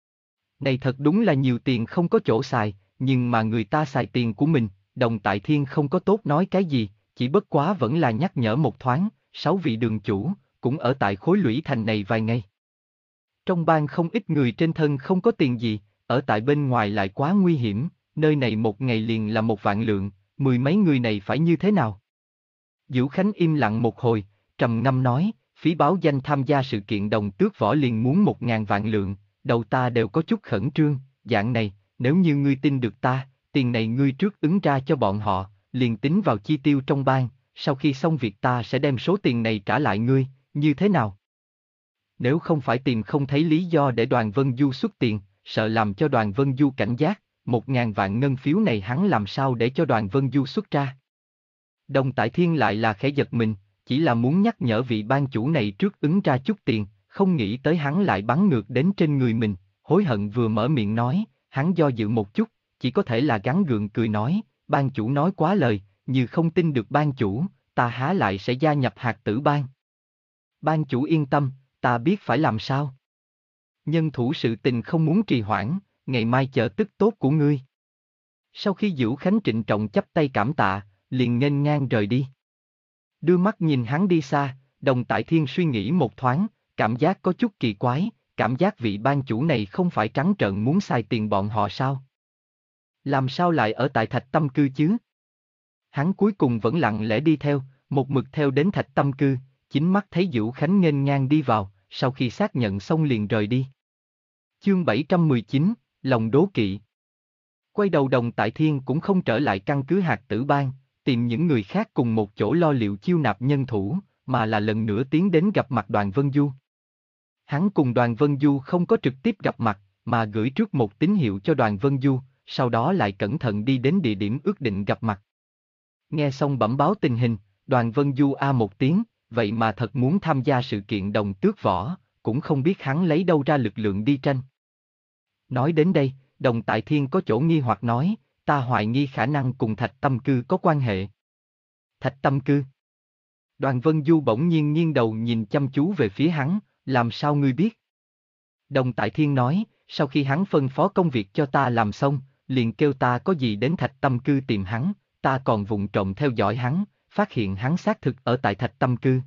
Này thật đúng là nhiều tiền không có chỗ xài, nhưng mà người ta xài tiền của mình, Đồng Tại Thiên không có tốt nói cái gì, chỉ bất quá vẫn là nhắc nhở một thoáng, sáu vị đường chủ, cũng ở tại Khối Lũy Thành này vài ngày. Trong ban không ít người trên thân không có tiền gì, ở tại bên ngoài lại quá nguy hiểm, nơi này một ngày liền là một vạn lượng, mười mấy người này phải như thế nào? Dữu Khánh im lặng một hồi, trầm ngâm nói, phí báo danh tham gia sự kiện đồng tước võ liền muốn một ngàn vạn lượng, đầu ta đều có chút khẩn trương, dạng này, nếu như ngươi tin được ta, tiền này ngươi trước ứng ra cho bọn họ, liền tính vào chi tiêu trong ban, sau khi xong việc ta sẽ đem số tiền này trả lại ngươi, như thế nào? Nếu không phải tìm không thấy lý do để Đoàn Vân Du xuất tiền, sợ làm cho Đoàn Vân Du cảnh giác, một ngàn vạn ngân phiếu này hắn làm sao để cho Đoàn Vân Du xuất ra? Đồng Tại Thiên lại là khẽ giật mình, chỉ là muốn nhắc nhở vị ban chủ này trước ứng ra chút tiền, không nghĩ tới hắn lại bắn ngược đến trên người mình, hối hận vừa mở miệng nói, Hắn do dự một chút, chỉ có thể là gắng gượng cười nói, ban chủ nói quá lời, như không tin được ban chủ, ta há lại sẽ gia nhập hạt tử bang. Ban chủ yên tâm, ta biết phải làm sao. Nhân thủ sự tình không muốn trì hoãn, ngày mai chờ tức tốt của ngươi. Sau khi Dữu Khánh trịnh trọng chắp tay cảm tạ, liền nghênh ngang rời đi. Đưa mắt nhìn hắn đi xa, Đồng Tại Thiên suy nghĩ một thoáng, cảm giác có chút kỳ quái, cảm giác vị ban chủ này không phải trắng trợn muốn xài tiền bọn họ sao? Làm sao lại ở tại Thạch Tâm Cư chứ? Hắn cuối cùng vẫn lặng lẽ đi theo, một mực theo đến Thạch Tâm Cư, chính mắt thấy Dữu Khánh nghênh ngang đi vào, sau khi xác nhận xong liền rời đi. Chương bảy trăm mười chín, lòng đố kỵ. Quay đầu Đồng Tại Thiên cũng không trở lại căn cứ hạt tử bang, tìm những người khác cùng một chỗ lo liệu chiêu nạp nhân thủ, mà là lần nữa tiến đến gặp mặt Đoàn Vân Du. Hắn cùng Đoàn Vân Du không có trực tiếp gặp mặt, mà gửi trước một tín hiệu cho Đoàn Vân Du, sau đó lại cẩn thận đi đến địa điểm ước định gặp mặt. Nghe xong bẩm báo tình hình, Đoàn Vân Du a một tiếng, vậy mà thật muốn tham gia sự kiện đồng tước võ, cũng không biết hắn lấy đâu ra lực lượng đi tranh. Nói đến đây, Đồng Tại Thiên có chỗ nghi hoặc nói, ta hoài nghi khả năng cùng Thạch Tâm Cư có quan hệ. Thạch Tâm Cư. Đoàn Vân Du bỗng nhiên nghiêng đầu nhìn chăm chú về phía hắn, làm sao ngươi biết? Đồng Tại Thiên nói, sau khi hắn phân phó công việc cho ta làm xong, liền kêu ta có gì đến Thạch Tâm Cư tìm hắn, ta còn vụng trộm theo dõi hắn, phát hiện hắn xác thực ở tại Thạch Tâm Cư.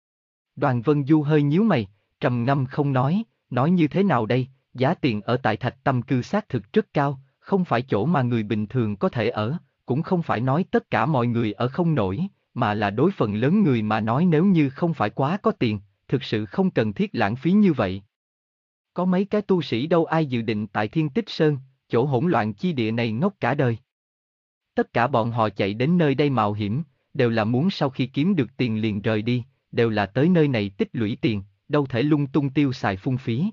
Đoàn Vân Du hơi nhíu mày, trầm ngâm không nói, nói như thế nào đây, giá tiền ở tại Thạch Tâm Cư xác thực rất cao, không phải chỗ mà người bình thường có thể ở, cũng không phải nói tất cả mọi người ở không nổi, mà là đối phần lớn người mà nói nếu như không phải quá có tiền, thực sự không cần thiết lãng phí như vậy. Có mấy cái tu sĩ đâu ai dự định tại Thiên Tích Sơn, chỗ hỗn loạn chi địa này ngốc cả đời. Tất cả bọn họ chạy đến nơi đây mạo hiểm, đều là muốn sau khi kiếm được tiền liền rời đi, đều là tới nơi này tích lũy tiền, đâu thể lung tung tiêu xài phung phí.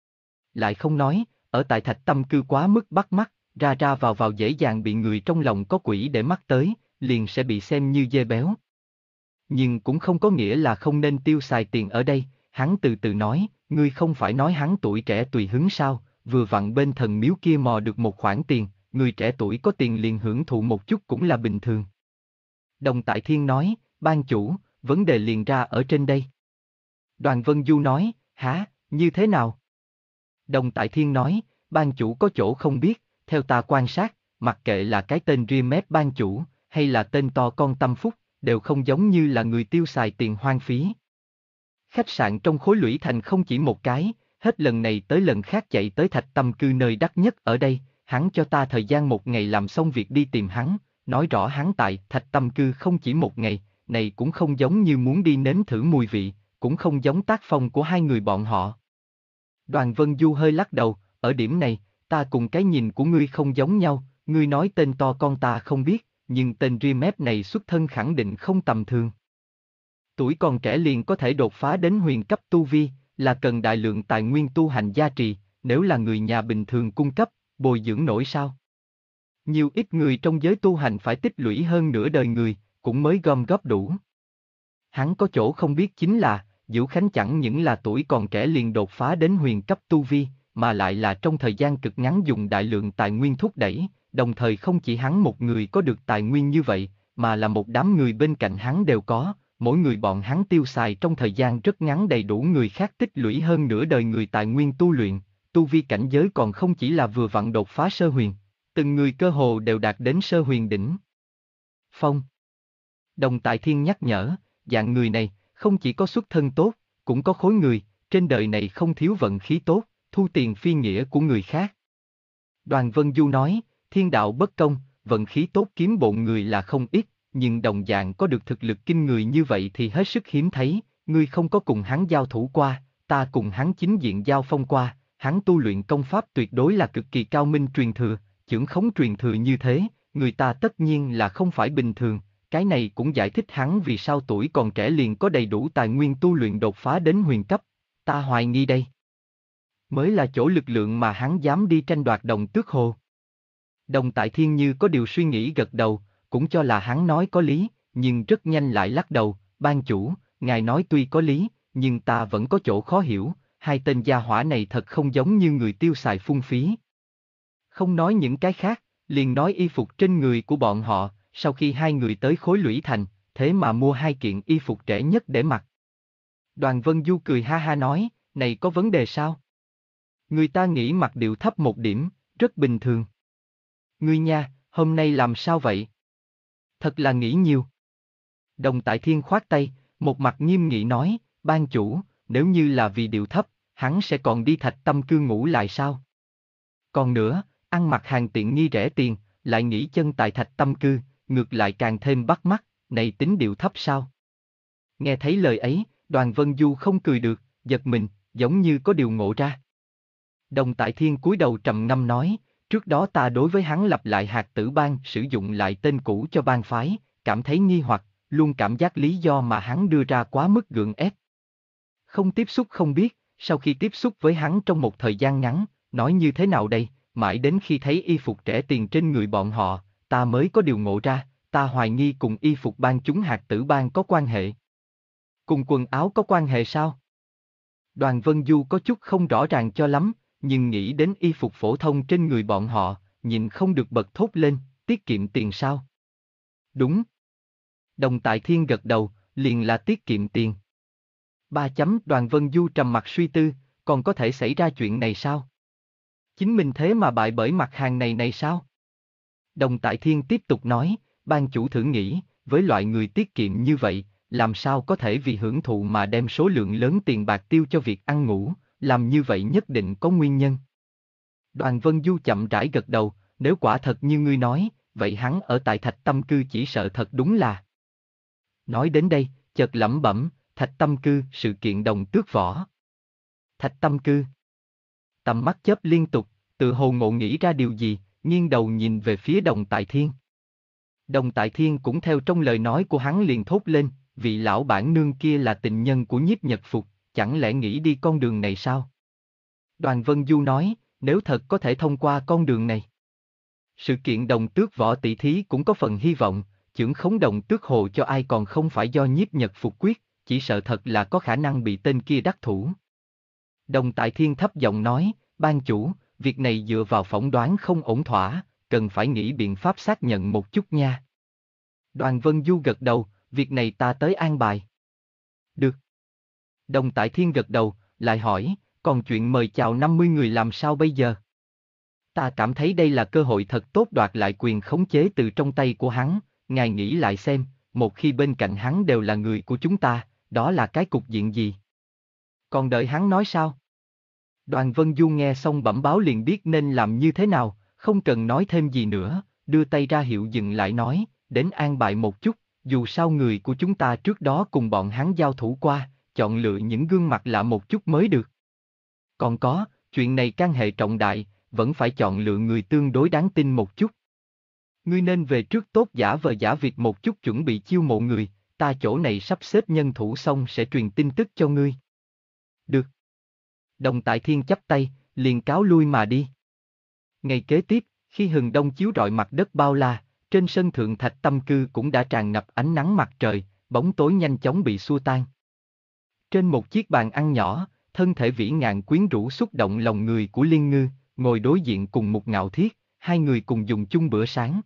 Lại không nói, ở tại Thạch Tâm Cư quá mức bắt mắt, ra ra vào vào dễ dàng bị người trong lòng có quỷ để mắt tới, liền sẽ bị xem như dê béo. Nhưng cũng không có nghĩa là không nên tiêu xài tiền ở đây, hắn từ từ nói, ngươi không phải nói hắn tuổi trẻ tùy hứng sao, vừa vặn bên thần miếu kia mò được một khoản tiền, người trẻ tuổi có tiền liền hưởng thụ một chút cũng là bình thường. Đồng Tại Thiên nói, ban chủ, vấn đề liền ra ở trên đây. Đoàn Vân Du nói, hả, như thế nào? Đồng Tại Thiên nói, ban chủ có chỗ không biết, theo ta quan sát, mặc kệ là cái tên riêng mép ban chủ, hay là tên to con Tâm Phúc, đều không giống như là người tiêu xài tiền hoang phí. Khách sạn trong khối lũy thành không chỉ một cái, hết lần này tới lần khác chạy tới Thạch Tâm Cư nơi đắt nhất ở đây, hắn cho ta thời gian một ngày làm xong việc đi tìm hắn, nói rõ hắn tại Thạch Tâm Cư không chỉ một ngày, này cũng không giống như muốn đi nếm thử mùi vị, cũng không giống tác phong của hai người bọn họ. Đoàn Vân Du hơi lắc đầu, ở điểm này, ta cùng cái nhìn của ngươi không giống nhau, ngươi nói tên to con ta không biết, nhưng tên Riemep này xuất thân khẳng định không tầm thường. Tuổi còn trẻ liền có thể đột phá đến huyền cấp tu vi, là cần đại lượng tài nguyên tu hành gia trì, nếu là người nhà bình thường cung cấp, bồi dưỡng nổi sao? Nhiều ít người trong giới tu hành phải tích lũy hơn nửa đời người, cũng mới gom góp đủ. Hắn có chỗ không biết chính là, Dữu Khánh chẳng những là tuổi còn trẻ liền đột phá đến huyền cấp tu vi, mà lại là trong thời gian cực ngắn dùng đại lượng tài nguyên thúc đẩy, đồng thời không chỉ hắn một người có được tài nguyên như vậy, mà là một đám người bên cạnh hắn đều có, mỗi người bọn hắn tiêu xài trong thời gian rất ngắn đầy đủ người khác tích lũy hơn nửa đời người tài nguyên tu luyện, tu vi cảnh giới còn không chỉ là vừa vặn đột phá sơ huyền, từng người cơ hồ đều đạt đến sơ huyền đỉnh. Phong. Đồng Tại Thiên nhắc nhở, dạng người này, không chỉ có xuất thân tốt, cũng có khối người, trên đời này không thiếu vận khí tốt, thu tiền phi nghĩa của người khác. Đoàn Vân Du nói, thiên đạo bất công, vận khí tốt kiếm bộn người là không ít, nhưng đồng dạng có được thực lực kinh người như vậy thì hết sức hiếm thấy, ngươi không có cùng hắn giao thủ qua, ta cùng hắn chính diện giao phong qua, hắn tu luyện công pháp tuyệt đối là cực kỳ cao minh truyền thừa, chưởng khống truyền thừa như thế, người ta tất nhiên là không phải bình thường, cái này cũng giải thích hắn vì sao tuổi còn trẻ liền có đầy đủ tài nguyên tu luyện đột phá đến huyền cấp, ta hoài nghi đây mới là chỗ lực lượng mà hắn dám đi tranh đoạt Đồng Tước Hồ. Đồng Tại Thiên như có điều suy nghĩ gật đầu, cũng cho là hắn nói có lý, nhưng rất nhanh lại lắc đầu, ban chủ, ngài nói tuy có lý, nhưng ta vẫn có chỗ khó hiểu, hai tên gia hỏa này thật không giống như người tiêu xài phung phí. Không nói những cái khác, liền nói y phục trên người của bọn họ, sau khi hai người tới Khối Lũy Thành, thế mà mua hai kiện y phục rẻ nhất để mặc. Đoàn Vân Du cười ha ha nói, này có vấn đề sao? Người ta nghĩ mặc điệu thấp một điểm, rất bình thường. Ngươi nha, hôm nay làm sao vậy? Thật là nghĩ nhiều. Đồng Tại Thiên khoát tay, một mặt nghiêm nghị nói, ban chủ, nếu như là vì điệu thấp, hắn sẽ còn đi Thạch Tâm Cư ngủ lại sao? Còn nữa, ăn mặc hàng tiện nghi rẻ tiền, lại nghỉ chân tại Thạch Tâm Cư, ngược lại càng thêm bắt mắt, này tính điệu thấp sao? Nghe thấy lời ấy, Đoàn Vân Du không cười được, giật mình, giống như có điều ngộ ra. Đồng Tại Thiên cúi đầu trầm ngâm nói, trước đó ta đối với hắn lập lại hạt tử bang sử dụng lại tên cũ cho bang phái, cảm thấy nghi hoặc, luôn cảm giác lý do mà hắn đưa ra quá mức gượng ép. Không tiếp xúc không biết, sau khi tiếp xúc với hắn trong một thời gian ngắn, nói như thế nào đây, mãi đến khi thấy y phục rẻ tiền trên người bọn họ, ta mới có điều ngộ ra, ta hoài nghi cùng y phục ban chúng hạt tử bang có quan hệ. Cùng quần áo có quan hệ sao? Đoàn Vân Du có chút không rõ ràng cho lắm, nhưng nghĩ đến y phục phổ thông trên người bọn họ, nhìn không được bật thốt lên, tiết kiệm tiền sao? Đúng. Đồng Tại Thiên gật đầu, liền là tiết kiệm tiền. Ba chấm Đoàn Vân Du trầm mặt suy tư, còn có thể xảy ra chuyện này sao? Chính mình thế mà bại bởi mặt hàng này này sao? Đồng Tại Thiên tiếp tục nói, ban chủ thử nghĩ, với loại người tiết kiệm như vậy, làm sao có thể vì hưởng thụ mà đem số lượng lớn tiền bạc tiêu cho việc ăn ngủ, làm như vậy nhất định có nguyên nhân. Đoàn Vân Du chậm rãi gật đầu, nếu quả thật như ngươi nói, vậy hắn ở tại Thạch Tâm Cư chỉ sợ thật đúng là. Nói đến đây, chợt lẩm bẩm, Thạch Tâm Cư, sự kiện đồng tước võ. Thạch Tâm Cư. Tầm mắt chớp liên tục, tự hồ ngộ nghĩ ra điều gì, nghiêng đầu nhìn về phía Đồng Tại Thiên. Đồng Tại Thiên cũng theo trong lời nói của hắn liền thốt lên, vị lão bản nương kia là tình nhân của Nhiếp Nhật Phục, chẳng lẽ nghĩ đi con đường này sao? Đoàn Vân Du nói, nếu thật có thể thông qua con đường này. Sự kiện đồng tước võ tỷ thí cũng có phần hy vọng, chưởng khống đồng tước hồ cho ai còn không phải do Nhiếp Nhật Phục quyết, chỉ sợ thật là có khả năng bị tên kia đắc thủ. Đồng Tại Thiên thấp giọng nói, ban chủ, việc này dựa vào phỏng đoán không ổn thỏa, cần phải nghĩ biện pháp xác nhận một chút nha. Đoàn Vân Du gật đầu, việc này ta tới an bài. Được. Đồng Tại Thiên gật đầu, lại hỏi, còn chuyện mời chào năm mươi người làm sao bây giờ? Ta cảm thấy đây là cơ hội thật tốt đoạt lại quyền khống chế từ trong tay của hắn, ngài nghĩ lại xem, một khi bên cạnh hắn đều là người của chúng ta, đó là cái cục diện gì? Còn đợi hắn nói sao? Đoàn Vân Du nghe xong bẩm báo liền biết nên làm như thế nào, không cần nói thêm gì nữa, đưa tay ra hiệu dừng lại nói, đến an bài một chút, dù sao người của chúng ta trước đó cùng bọn hắn giao thủ qua, chọn lựa những gương mặt lạ một chút mới được. Còn có, chuyện này can hệ trọng đại, vẫn phải chọn lựa người tương đối đáng tin một chút. Ngươi nên về trước tốt giả vờ giả việc một chút chuẩn bị chiêu mộ người, ta chỗ này sắp xếp nhân thủ xong sẽ truyền tin tức cho ngươi. Được. Đồng Tại Thiên chắp tay, liền cáo lui mà đi. Ngày kế tiếp, khi hừng đông chiếu rọi mặt đất bao la, trên sân thượng Thạch Tâm Cư cũng đã tràn ngập ánh nắng mặt trời, bóng tối nhanh chóng bị xua tan. Trên một chiếc bàn ăn nhỏ, thân thể vĩ ngạn quyến rũ xúc động lòng người của Liên Ngư, ngồi đối diện cùng Mục Ngạo Thiết, hai người cùng dùng chung bữa sáng.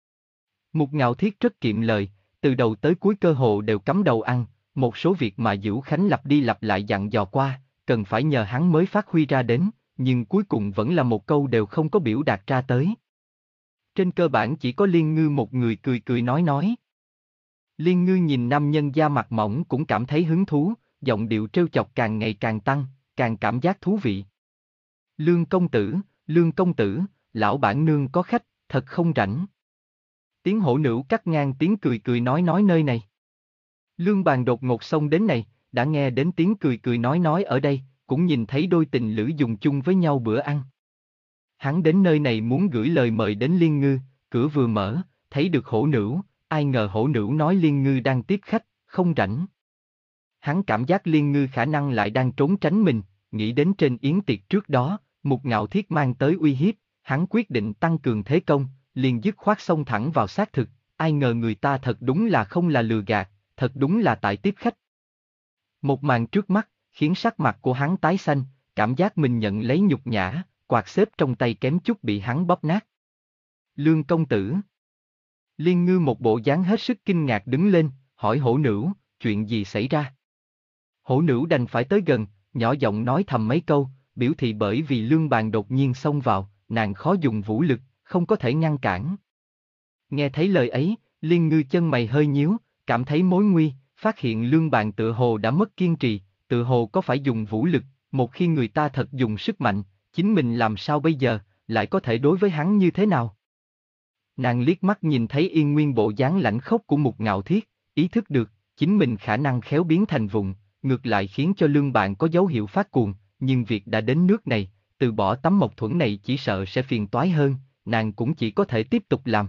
Mục Ngạo Thiết rất kiệm lời, từ đầu tới cuối cơ hồ đều cắm đầu ăn, một số việc mà Dữu Khánh lặp đi lặp lại dặn dò qua, cần phải nhờ hắn mới phát huy ra đến, nhưng cuối cùng vẫn là một câu đều không có biểu đạt ra tới. Trên cơ bản chỉ có Liên Ngư một người cười cười nói nói. Liên Ngư nhìn nam nhân da mặt mỏng cũng cảm thấy hứng thú, giọng điệu trêu chọc càng ngày càng tăng, càng cảm giác thú vị. Lương công tử, Lương công tử, lão bản nương có khách, thật không rảnh. Tiếng hổ nữ cắt ngang tiếng cười cười nói nói nơi này. Lương Bàn đột ngột xông đến này, đã nghe đến tiếng cười cười nói nói ở đây, cũng nhìn thấy đôi tình lữ dùng chung với nhau bữa ăn. Hắn đến nơi này muốn gửi lời mời đến Liên Ngư, cửa vừa mở, thấy được hổ nữ, ai ngờ hổ nữ nói Liên Ngư đang tiếp khách, không rảnh. Hắn cảm giác Liên Ngư khả năng lại đang trốn tránh mình, nghĩ đến trên yến tiệc trước đó, Mục Ngạo Thiết mang tới uy hiếp, hắn quyết định tăng cường thế công, liền dứt khoát xông thẳng vào xác thực, ai ngờ người ta thật đúng là không là lừa gạt, thật đúng là tại tiếp khách. Một màn trước mắt, khiến sắc mặt của hắn tái xanh, cảm giác mình nhận lấy nhục nhã, quạt xếp trong tay kém chút bị hắn bóp nát. Lương công tử. Liên Ngư một bộ dáng hết sức kinh ngạc đứng lên, hỏi hổ nữ, chuyện gì xảy ra? Hổ nữ đành phải tới gần, nhỏ giọng nói thầm mấy câu, biểu thị bởi vì Lương Bàn đột nhiên xông vào, nàng khó dùng vũ lực, không có thể ngăn cản. Nghe thấy lời ấy, Liên Ngư chân mày hơi nhíu, cảm thấy mối nguy, phát hiện Lương Bàn tựa hồ đã mất kiên trì, tựa hồ có phải dùng vũ lực, một khi người ta thật dùng sức mạnh, chính mình làm sao bây giờ, lại có thể đối với hắn như thế nào? Nàng liếc mắt nhìn thấy Yên Nguyên bộ dáng lãnh khốc của Mục Ngạo Thiết, ý thức được, chính mình khả năng khéo biến thành vụng, ngược lại khiến cho Lương Bàn có dấu hiệu phát cuồng, nhưng việc đã đến nước này, từ bỏ tấm mộc thuẫn này chỉ sợ sẽ phiền toái hơn, nàng cũng chỉ có thể tiếp tục làm.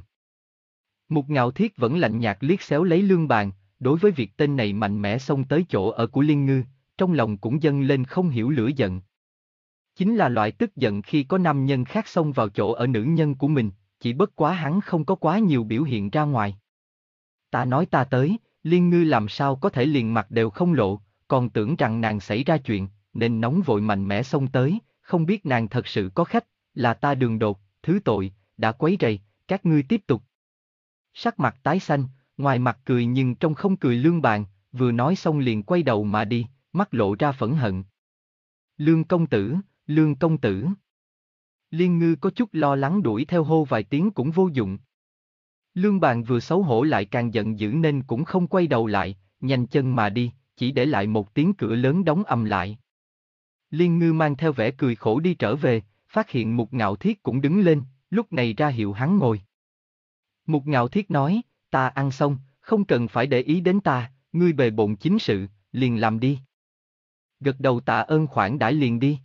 Mục Ngạo Thiết vẫn lạnh nhạt liếc xéo lấy Lương Bàn, đối với việc tên này mạnh mẽ xông tới chỗ ở của Liên Ngư, trong lòng cũng dâng lên không hiểu lửa giận. Chính là loại tức giận khi có nam nhân khác xông vào chỗ ở nữ nhân của mình, chỉ bất quá hắn không có quá nhiều biểu hiện ra ngoài. Ta nói ta tới, Liên Ngư làm sao có thể liền mặt đều không lộ, còn tưởng rằng nàng xảy ra chuyện, nên nóng vội mạnh mẽ xông tới, không biết nàng thật sự có khách, là ta đường đột, thứ tội, đã quấy rầy, các ngươi tiếp tục. Sắc mặt tái xanh, ngoài mặt cười nhưng trong không cười Lương Bàn, vừa nói xong liền quay đầu mà đi, mắt lộ ra phẫn hận. Lương công tử, Lương công tử. Liên Ngư có chút lo lắng đuổi theo hô vài tiếng cũng vô dụng. Lương Bàn vừa xấu hổ lại càng giận dữ nên cũng không quay đầu lại, nhanh chân mà đi, chỉ để lại một tiếng cửa lớn đóng ầm lại. Liên Ngư mang theo vẻ cười khổ đi trở về, phát hiện Mục Ngạo Thiết cũng đứng lên, lúc này ra hiệu hắn ngồi. Mục Ngạo Thiết nói, ta ăn xong, không cần phải để ý đến ta, ngươi bề bộn chính sự, liền làm đi. Gật đầu tạ ơn khoản đãi liền đi.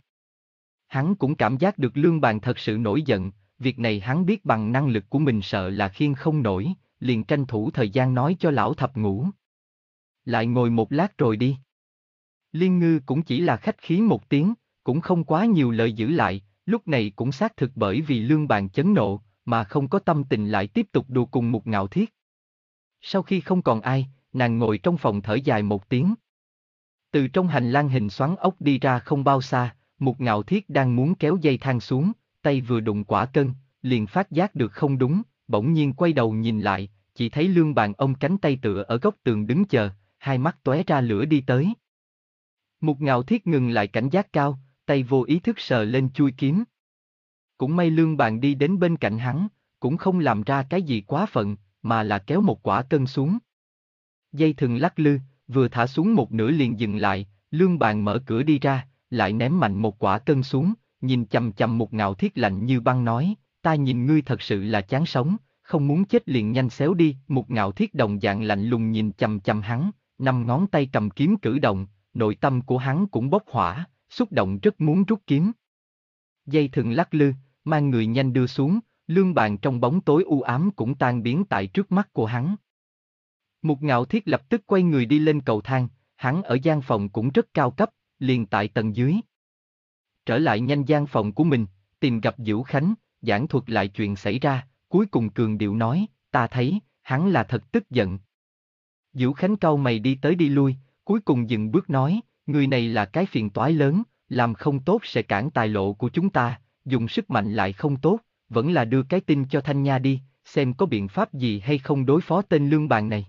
Hắn cũng cảm giác được Lương Bàn thật sự nổi giận, việc này hắn biết bằng năng lực của mình sợ là khiêng không nổi, liền tranh thủ thời gian nói cho lão thập ngũ. Lại ngồi một lát rồi đi. Liên Ngư cũng chỉ là khách khí một tiếng, cũng không quá nhiều lời giữ lại, lúc này cũng xác thực bởi vì Lương Bàn chấn nộ, mà không có tâm tình lại tiếp tục đùa cùng Mục Ngạo Thiết. Sau khi không còn ai, nàng ngồi trong phòng thở dài một tiếng. Từ trong hành lang hình xoắn ốc đi ra không bao xa, Mục Ngạo Thiết đang muốn kéo dây thang xuống, tay vừa đụng quả cân, liền phát giác được không đúng, bỗng nhiên quay đầu nhìn lại, chỉ thấy Lương Bàn ôm cánh tay tựa ở góc tường đứng chờ, hai mắt tóe ra lửa đi tới. Mục Ngạo Thiết ngừng lại cảnh giác cao, tay vô ý thức sờ lên chui kiếm. Cũng may Lương Bàn đi đến bên cạnh hắn, cũng không làm ra cái gì quá phận, mà là kéo một quả cân xuống. Dây thừng lắc lư, vừa thả xuống một nửa liền dừng lại, Lương Bàn mở cửa đi ra, lại ném mạnh một quả cân xuống, nhìn chằm chằm Mục Ngạo Thiết lạnh như băng nói, ta nhìn ngươi thật sự là chán sống, không muốn chết liền nhanh xéo đi. Mục Ngạo Thiết đồng dạng lạnh lùng nhìn chằm chằm hắn, năm ngón tay cầm kiếm cử động, nội tâm của hắn cũng bốc hỏa, xúc động rất muốn rút kiếm. Dây thừng lắc lư, mang người nhanh đưa xuống, Lương Bàn trong bóng tối u ám cũng tan biến tại trước mắt của hắn. Mục Ngạo Thiết lập tức quay người đi lên cầu thang, hắn ở gian phòng cũng rất cao cấp, liền tại tầng dưới. Trở lại nhanh gian phòng của mình, tìm gặp Dữu Khánh, giảng thuật lại chuyện xảy ra, cuối cùng cường điệu nói, ta thấy, hắn là thật tức giận. Dữu Khánh cau mày đi tới đi lui, cuối cùng dừng bước nói, người này là cái phiền toái lớn, làm không tốt sẽ cản tài lộ của chúng ta, dùng sức mạnh lại không tốt, vẫn là đưa cái tin cho Thanh Nha đi, xem có biện pháp gì hay không đối phó tên Lương Bàn này.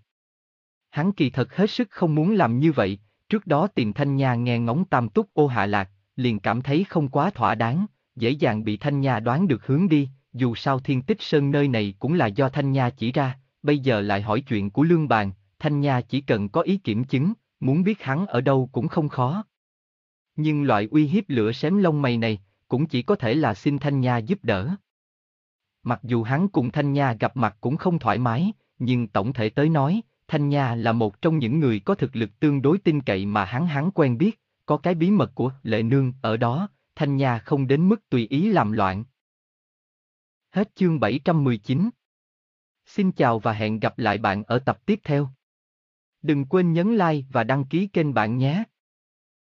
Hắn kỳ thật hết sức không muốn làm như vậy, trước đó tìm Thanh Nha nghe ngóng Tam Túc Ô hạ lạc, liền cảm thấy không quá thỏa đáng, dễ dàng bị Thanh Nha đoán được hướng đi, dù sao Thiên Tích Sơn nơi này cũng là do Thanh Nha chỉ ra, bây giờ lại hỏi chuyện của Lương Bàn, Thanh Nha chỉ cần có ý kiểm chứng, muốn biết hắn ở đâu cũng không khó. Nhưng loại uy hiếp lửa xém lông mày này, cũng chỉ có thể là xin Thanh Nha giúp đỡ. Mặc dù hắn cùng Thanh Nha gặp mặt cũng không thoải mái, nhưng tổng thể tới nói, Thanh Nha là một trong những người có thực lực tương đối tin cậy mà hắn hắn quen biết, có cái bí mật của Lệ Nương ở đó, Thanh Nha không đến mức tùy ý làm loạn. Hết chương bảy trăm mười chín. Xin chào và hẹn gặp lại bạn ở tập tiếp theo. Đừng quên nhấn like và đăng ký kênh bạn nhé.